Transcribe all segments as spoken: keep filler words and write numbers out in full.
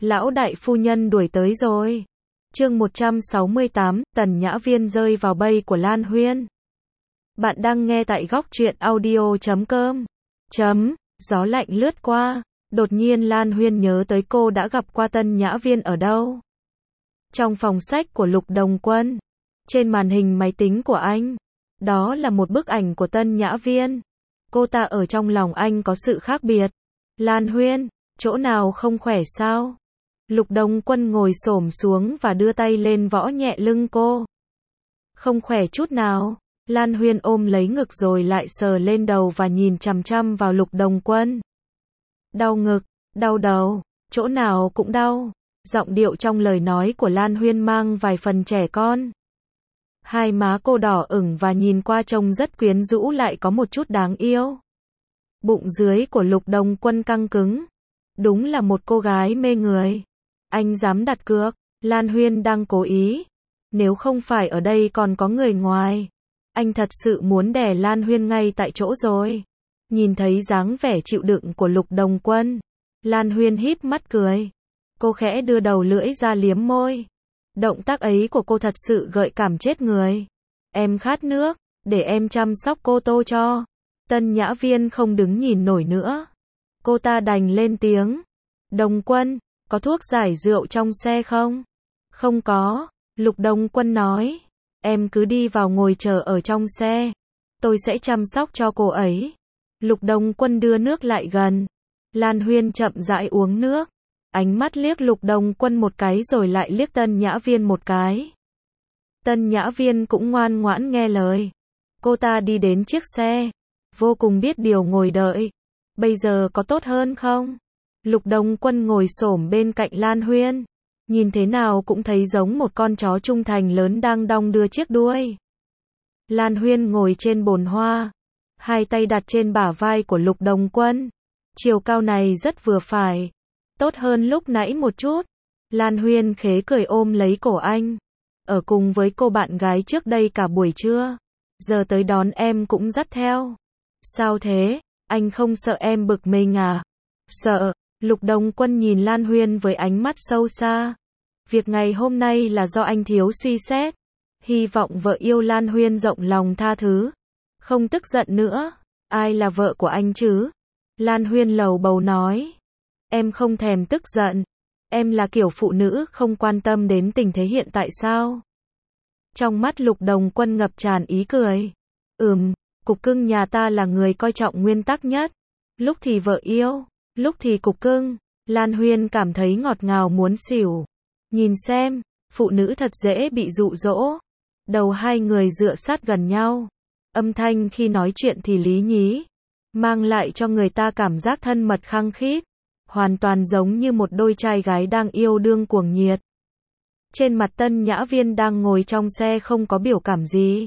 Lão đại phu nhân đuổi tới rồi. Chương một trăm sáu mươi tám, Tần Nhã Viên rơi vào bẫy của Lan Huyên. Bạn đang nghe tại góc truyện audio chấm com. Chấm, gió lạnh lướt qua, đột nhiên Lan Huyên nhớ tới cô đã gặp qua Tần Nhã Viên ở đâu. Trong phòng sách của Lục Đồng Quân, trên màn hình máy tính của anh, đó là một bức ảnh của Tần Nhã Viên. Cô ta ở trong lòng anh có sự khác biệt. Lan Huyên, chỗ nào không khỏe sao? Lục Đồng Quân ngồi xổm xuống và đưa tay lên võ nhẹ lưng cô. Không khỏe chút nào. Lan Huyên ôm lấy ngực rồi lại sờ lên đầu và nhìn chằm chằm vào Lục Đồng Quân. Đau ngực, đau đầu, chỗ nào cũng đau. Giọng điệu trong lời nói của Lan Huyên mang vài phần trẻ con. Hai má cô đỏ ửng và nhìn qua trông rất quyến rũ lại có một chút đáng yêu. Bụng dưới của Lục Đồng Quân căng cứng. Đúng là một cô gái mê người. Anh dám đặt cược, Lan Huyên đang cố ý. Nếu không phải ở đây còn có người ngoài, anh thật sự muốn đè Lan Huyên ngay tại chỗ rồi. Nhìn thấy dáng vẻ chịu đựng của Lục Đồng Quân, Lan Huyên híp mắt cười. Cô khẽ đưa đầu lưỡi ra liếm môi. Động tác ấy của cô thật sự gợi cảm chết người. Em khát nước, để em chăm sóc cô tô cho. Tần Nhã Viên không đứng nhìn nổi nữa. Cô ta đành lên tiếng. Đồng Quân, có thuốc giải rượu trong xe không? Không có, Lục Đồng Quân nói. Em cứ đi vào ngồi chờ ở trong xe. Tôi sẽ chăm sóc cho cô ấy. Lục Đồng Quân đưa nước lại gần. Lan Huyên chậm rãi uống nước. Ánh mắt liếc Lục Đồng Quân một cái rồi lại liếc Tần Nhã Viên một cái. Tần Nhã Viên cũng ngoan ngoãn nghe lời. Cô ta đi đến chiếc xe. Vô cùng biết điều ngồi đợi. Bây giờ có tốt hơn không? Lục Đồng Quân ngồi xổm bên cạnh Lan Huyên. Nhìn thế nào cũng thấy giống một con chó trung thành lớn đang đong đưa chiếc đuôi. Lan Huyên ngồi trên bồn hoa. Hai tay đặt trên bả vai của Lục Đồng Quân. Chiều cao này rất vừa phải. Tốt hơn lúc nãy một chút. Lan Huyên khế cười ôm lấy cổ anh. Ở cùng với cô bạn gái trước đây cả buổi trưa. Giờ tới đón em cũng dắt theo. Sao thế? Anh không sợ em bực mình à? Sợ. Lục Đồng Quân nhìn Lan Huyên với ánh mắt sâu xa. Việc ngày hôm nay là do anh thiếu suy xét. Hy vọng vợ yêu Lan Huyên rộng lòng tha thứ. Không tức giận nữa. Ai là vợ của anh chứ? Lan Huyên lầu bầu nói. Em không thèm tức giận. Em là kiểu phụ nữ không quan tâm đến tình thế hiện tại sao? Trong mắt Lục Đồng Quân ngập tràn ý cười. Ừm, cục cưng nhà ta là người coi trọng nguyên tắc nhất. Lúc thì vợ yêu, lúc thì cục cưng. Lan Huyên cảm thấy ngọt ngào muốn xỉu. Nhìn xem, phụ nữ thật dễ bị dụ dỗ. Đầu hai người dựa sát gần nhau. Âm thanh khi nói chuyện thì lý nhí. Mang lại cho người ta cảm giác thân mật khăng khít. Hoàn toàn giống như một đôi trai gái đang yêu đương cuồng nhiệt. Trên mặt Tần Nhã Viên đang ngồi trong xe không có biểu cảm gì.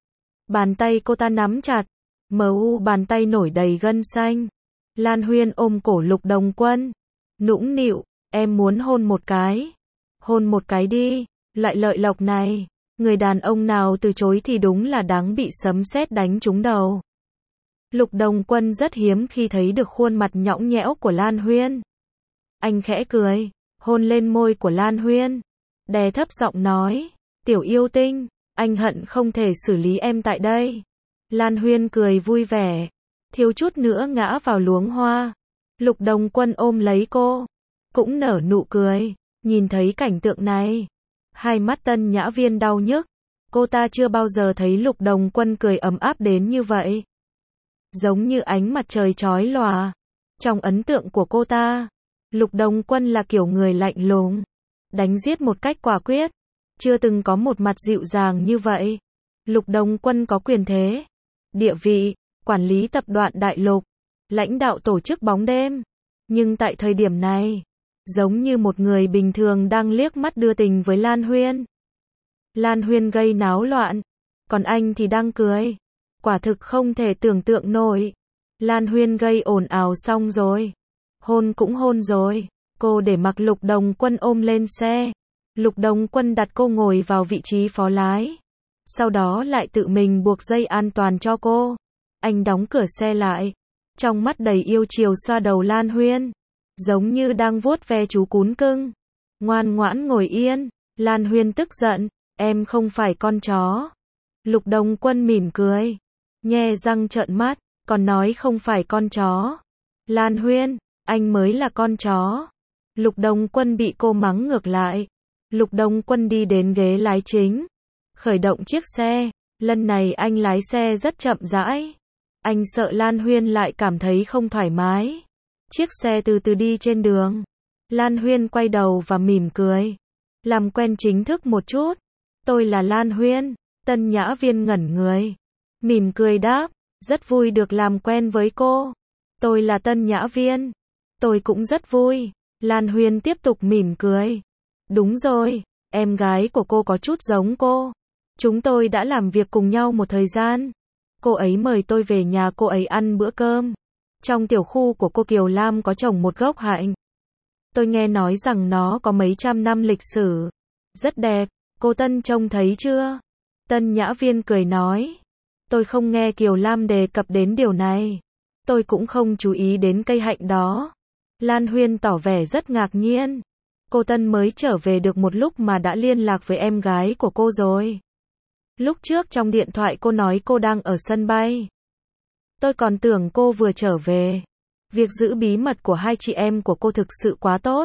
Bàn tay cô ta nắm chặt. Mờ u bàn tay nổi đầy gân xanh. Lan Huyên ôm cổ Lục Đồng Quân. Nũng nịu, em muốn hôn một cái. Hôn một cái đi, loại lợi lộc này. Người đàn ông nào từ chối thì đúng là đáng bị sấm sét đánh trúng đầu. Lục Đồng Quân rất hiếm khi thấy được khuôn mặt nhõng nhẽo của Lan Huyên. Anh khẽ cười, hôn lên môi của Lan Huyên. Đè thấp giọng nói, tiểu yêu tinh, anh hận không thể xử lý em tại đây. Lan Huyên cười vui vẻ, thiếu chút nữa ngã vào luống hoa. Lục Đồng Quân ôm lấy cô, cũng nở nụ cười. Nhìn thấy cảnh tượng này, hai mắt Tần Nhã Viên đau nhức. Cô ta chưa bao giờ thấy Lục Đồng Quân cười ấm áp đến như vậy. Giống như ánh mặt trời chói lòa. Trong ấn tượng của cô ta, Lục Đồng Quân là kiểu người lạnh lùng, đánh giết một cách quả quyết. Chưa từng có một mặt dịu dàng như vậy. Lục Đồng Quân có quyền thế, địa vị, quản lý tập đoàn Đại Lục, lãnh đạo tổ chức bóng đêm. Nhưng tại thời điểm này, giống như một người bình thường đang liếc mắt đưa tình với Lan Huyên. Lan Huyên gây náo loạn, còn anh thì đang cười. Quả thực không thể tưởng tượng nổi. Lan Huyên gây ồn ào xong rồi. Hôn cũng hôn rồi. Cô để mặc Lục Đồng Quân ôm lên xe. Lục Đồng Quân đặt cô ngồi vào vị trí phó lái. Sau đó lại tự mình buộc dây an toàn cho cô. Anh đóng cửa xe lại. Trong mắt đầy yêu chiều xoa đầu Lan Huyên. giống như đang vuốt ve chú cún cưng. Ngoan ngoãn ngồi yên. Lan Huyên tức giận, em không phải con chó. Lục Đồng Quân mỉm cười, nhe răng trợn mắt, còn nói không phải con chó. Lan Huyên, anh mới là con chó. Lục Đồng Quân bị cô mắng ngược lại. Lục Đồng Quân đi đến ghế lái chính, khởi động chiếc xe. Lần này anh lái xe rất chậm rãi. Anh sợ Lan Huyên lại cảm thấy không thoải mái. Chiếc xe từ từ đi trên đường. Lan Huyên quay đầu và mỉm cười. Làm quen chính thức một chút. Tôi là Lan Huyên. Tân Nhã Viên ngẩn người. Mỉm cười đáp. Rất vui được làm quen với cô. Tôi là Tân Nhã Viên. Tôi cũng rất vui. Lan Huyên tiếp tục mỉm cười. Đúng rồi, em gái của cô có chút giống cô. Chúng tôi đã làm việc cùng nhau một thời gian. Cô ấy mời tôi về nhà cô ấy ăn bữa cơm. Trong tiểu khu của cô Kiều Lam có trồng một gốc hạnh. Tôi nghe nói rằng nó có mấy trăm năm lịch sử. Rất đẹp, cô Tân trông thấy chưa? Tân Nhã Viên cười nói. Tôi không nghe Kiều Lam đề cập đến điều này. Tôi cũng không chú ý đến cây hạnh đó. Lan Huyên tỏ vẻ rất ngạc nhiên. Cô Tân mới trở về được một lúc mà đã liên lạc với em gái của cô rồi. Lúc trước trong điện thoại cô nói cô đang ở sân bay. Tôi còn tưởng cô vừa trở về. Việc giữ bí mật của hai chị em của cô thực sự quá tốt.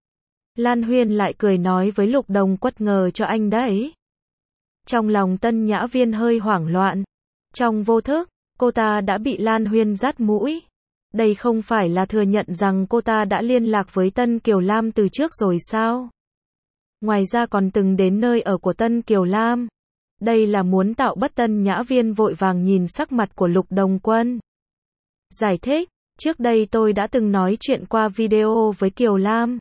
Lan Huyên lại cười nói với Lục Đồng Quất ngờ cho anh đấy. Trong lòng Tân Nhã Viên hơi hoảng loạn. Trong vô thức, cô ta đã bị Lan Huyên dắt mũi. Đây không phải là thừa nhận rằng cô ta đã liên lạc với Tân Kiều Lam từ trước rồi sao? Ngoài ra còn từng đến nơi ở của Tân Kiều Lam. Đây là muốn tạo bất. Tân Nhã Viên vội vàng nhìn sắc mặt của Lục Đồng Quân. Giải thích, trước đây tôi đã từng nói chuyện qua video với Kiều Lam.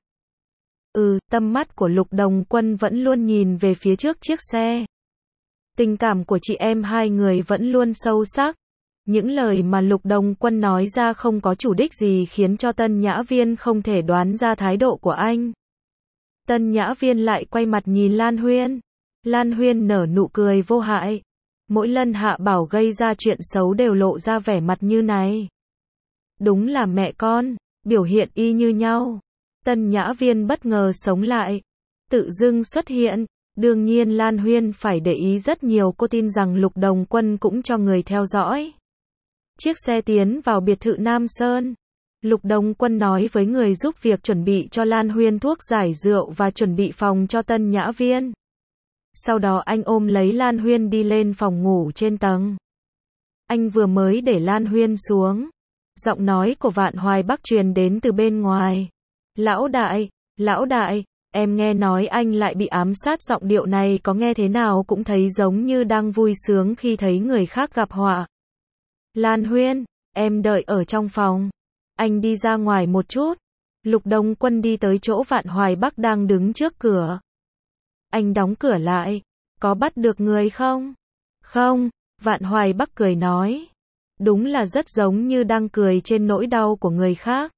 Ừ, tâm mắt của Lục Đồng Quân vẫn luôn nhìn về phía trước chiếc xe. Tình cảm của chị em hai người vẫn luôn sâu sắc. Những lời mà Lục Đồng Quân nói ra không có chủ đích gì khiến cho Tân Nhã Viên không thể đoán ra thái độ của anh. Tân Nhã Viên lại quay mặt nhìn Lan Huyên. Lan Huyên nở nụ cười vô hại. Mỗi lần Hạ Bảo gây ra chuyện xấu đều lộ ra vẻ mặt như này. Đúng là mẹ con, biểu hiện y như nhau. Tân Nhã Viên bất ngờ sống lại. Tự dưng xuất hiện. Đương nhiên Lan Huyên phải để ý rất nhiều. Cô tin rằng Lục Đồng Quân cũng cho người theo dõi. Chiếc xe tiến vào biệt thự Nam Sơn. Lục Đồng Quân nói với người giúp việc chuẩn bị cho Lan Huyên thuốc giải rượu và chuẩn bị phòng cho Tân Nhã Viên. Sau đó anh ôm lấy Lan Huyên đi lên phòng ngủ trên tầng. Anh vừa mới để Lan Huyên xuống. Giọng nói của Vạn Hoài Bắc truyền đến từ bên ngoài. Lão đại, lão đại, em nghe nói anh lại bị ám sát. Giọng điệu này có nghe thế nào cũng thấy giống như đang vui sướng khi thấy người khác gặp họa. Lan Huyên, em đợi ở trong phòng. Anh đi ra ngoài một chút. Lục Đồng Quân đi tới chỗ Vạn Hoài Bắc đang đứng trước cửa. Anh đóng cửa lại. Có bắt được người không? Không, Vạn Hoài Bắc cười nói. Đúng là rất giống như đang cười trên nỗi đau của người khác.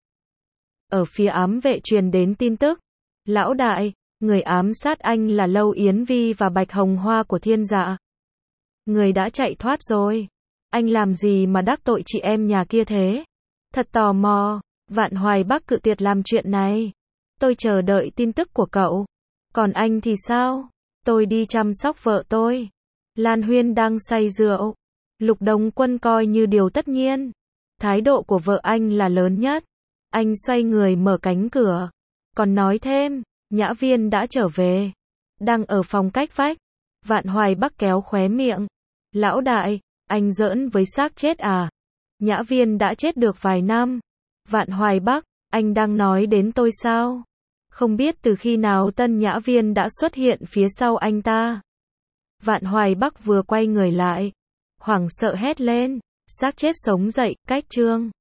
Ở phía ám vệ truyền đến tin tức. Lão đại, người ám sát anh là Lâu Yến Vi và Bạch Hồng Hoa của Thiên Dạ. Người đã chạy thoát rồi. Anh làm gì mà đắc tội chị em nhà kia thế? Thật tò mò. Vạn Hoài Bắc cự tuyệt làm chuyện này. Tôi chờ đợi tin tức của cậu. Còn anh thì sao? Tôi đi chăm sóc vợ tôi. Lan Huyên đang say rượu. Lục Đồng Quân coi như điều tất nhiên. Thái độ của vợ anh là lớn nhất. Anh xoay người mở cánh cửa. Còn nói thêm, Nhã Viên đã trở về. Đang ở phòng cách vách. Vạn Hoài Bắc kéo khóe miệng. Lão đại, anh giỡn với xác chết à? Nhã Viên đã chết được vài năm. Vạn Hoài Bắc, anh đang nói đến tôi sao? Không biết từ khi nào Tân Nhã Viên đã xuất hiện phía sau anh ta. Vạn Hoài Bắc vừa quay người lại. Hoảng sợ hét lên. Xác chết sống dậy, cách chương.